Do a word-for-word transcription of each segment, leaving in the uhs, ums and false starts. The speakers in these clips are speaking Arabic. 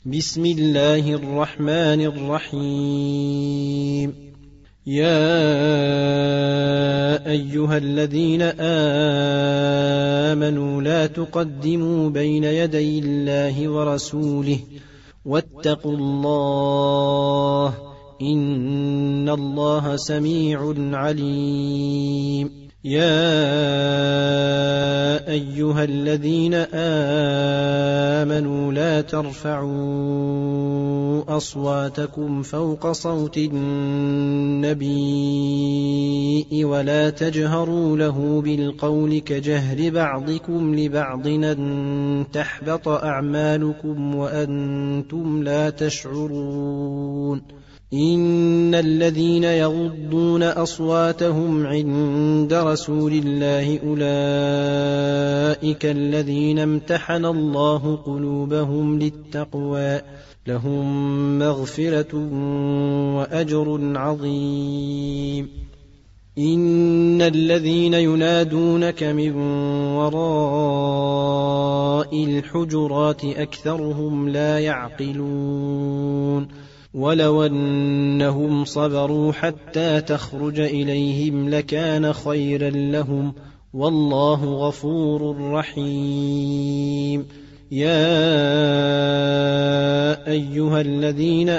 بسم الله الرحمن الرحيم. يا أيها الذين آمنوا لا تقدموا بين يدي الله ورسوله واتقوا الله إن الله سميع عليم. يا أيها الذين آمنوا لا ترفعوا أصواتكم فوق صوت النبي ولا تجهروا له بالقول كجهر بعضكم لبعض أن تحبط أعمالكم وأنتم لا تشعرون. إن الذين يغضون أصواتهم عند رسول الله أولئك الذين امتحن الله قلوبهم للتقوى لهم مغفرة وأجر عظيم. إن الذين ينادونك من وراء الحجرات أكثرهم لا يعقلون. ولو أنهم صبروا حتى تخرج إليهم لكان خيرا لهم والله غفور رحيم. يا أيها الذين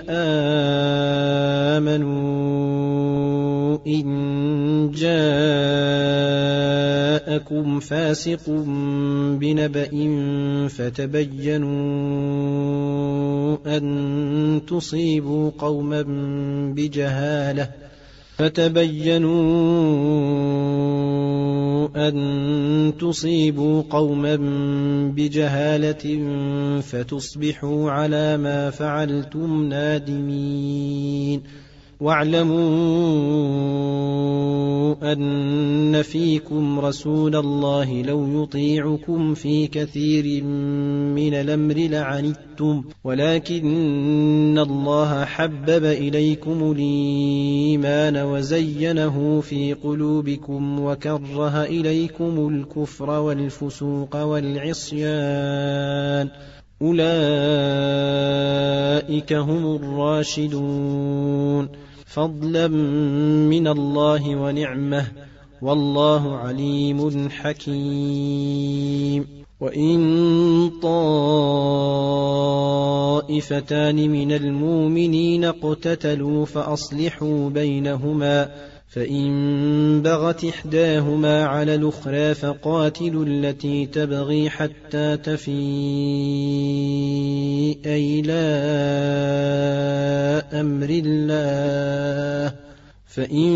آمنوا إن جاءكم فاسق بنبأ فتبينوا أن تصيبوا قوما بجهالة فتبينوا أن تصيبوا قوما بجهالة فتصبحوا على ما فعلتم نادمين. واعلموا أن فيكم رسول الله لو يطيعكم في كثير من الأمر لعنتم ولكن الله حبب إليكم الإيمان وزينه في قلوبكم وكره إليكم الكفر والفسوق والعصيان أولئك هم الراشدون فضلا من الله ونعمه والله عليم حكيم. وإن طائفتان من المؤمنين اقتتلوا فأصلحوا بينهما فإن بغت إحداهما على الأخرى فقاتلوا التي تبغي حتى تفيء إلى أمر الله فإن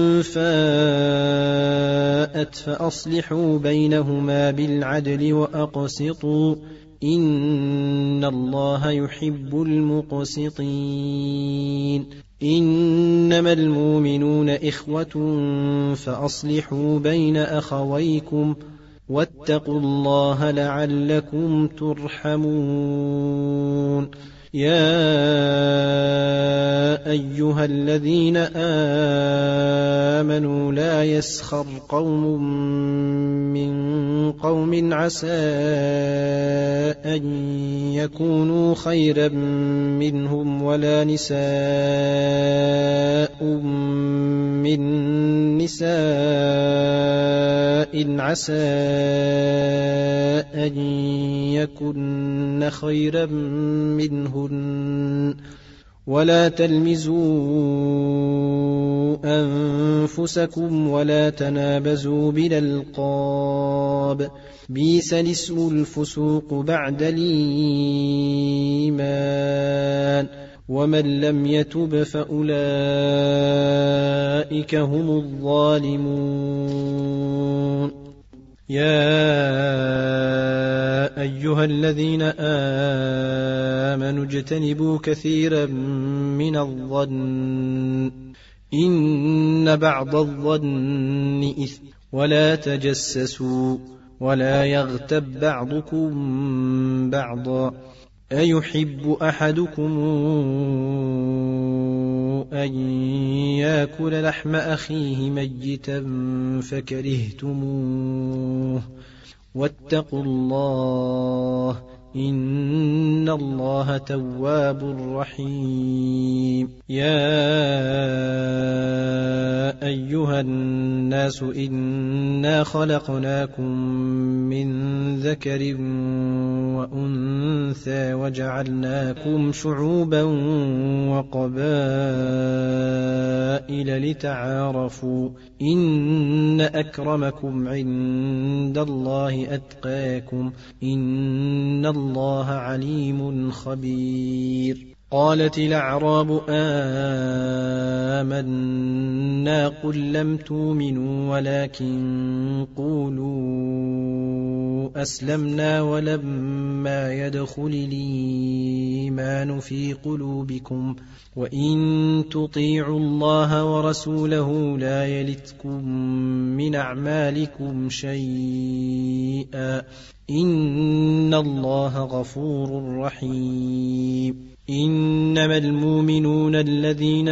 فاءت فأصلحوا بينهما بالعدل وأقسطوا إن الله يحب المقسطين. إنما المؤمنون إخوة فأصلحوا بين أخويكم واتقوا الله لعلكم ترحمون. يا أيها الذين آمنوا لا يسخر قوم من قوم عسى أن يكونوا خيرا منهم ولا نساء من نساء عسى أن يكن خيرا منهن ولا تلمزوا أنفسكم ولا تنابزوا بالألقاب بئس الاسم الفسوق بعد الإيمان ومن لم يتب فأولئك هم الظالمون. يا أيها الذين آمنوا اجتنبوا كثيرا من الظن إن بعض الظن إثم ولا تجسسوا ولا يغتب بعضكم بعضا أيحب أحدكم أن يأكل لحم أخيه ميتا فكرهتموه واتقوا الله إن الله تواب رحيم. يا أيها الناس إنا خلقناكم من ذكر وأنثى وجعلناكم شعوبا وقبائل لتعارفوا إن أكرمكم عند الله أتقاكم إن الله عليم خبير. قالت الأعراب آمنا قل لم تؤمنوا ولكن قولوا أسلمنا ولما يدخل الإيمان في قلوبكم وإن تطيعوا الله ورسوله لا يلتكم من أعمالكم شيئا إن الله غفور رحيم. إنما المؤمنون الذين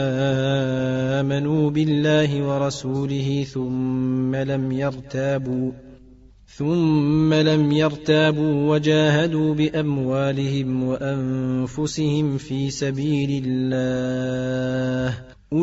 آمنوا بالله ورسوله ثم لم يرتابوا ثم لم يرتابوا وجاهدوا بأموالهم وأنفسهم في سبيل الله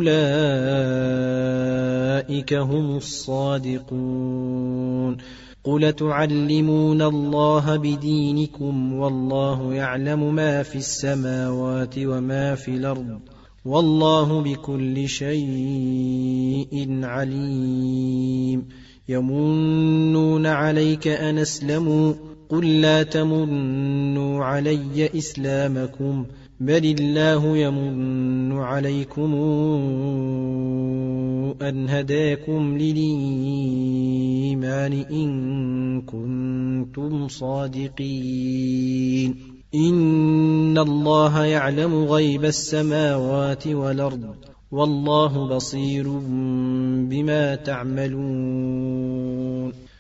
أولئك هم الصادقون. قل تعلمون الله بدينكم والله يعلم ما في السماوات وما في الأرض والله بكل شيء عليم. يمنون عليك أن أسلموا قل لا تمنوا علي إسلامكم بل الله يمن عليكم أن هداكم للإيمان إن كنتم صادقين. إن الله يعلم غيب السماوات والأرض والله بصير بما تعملون.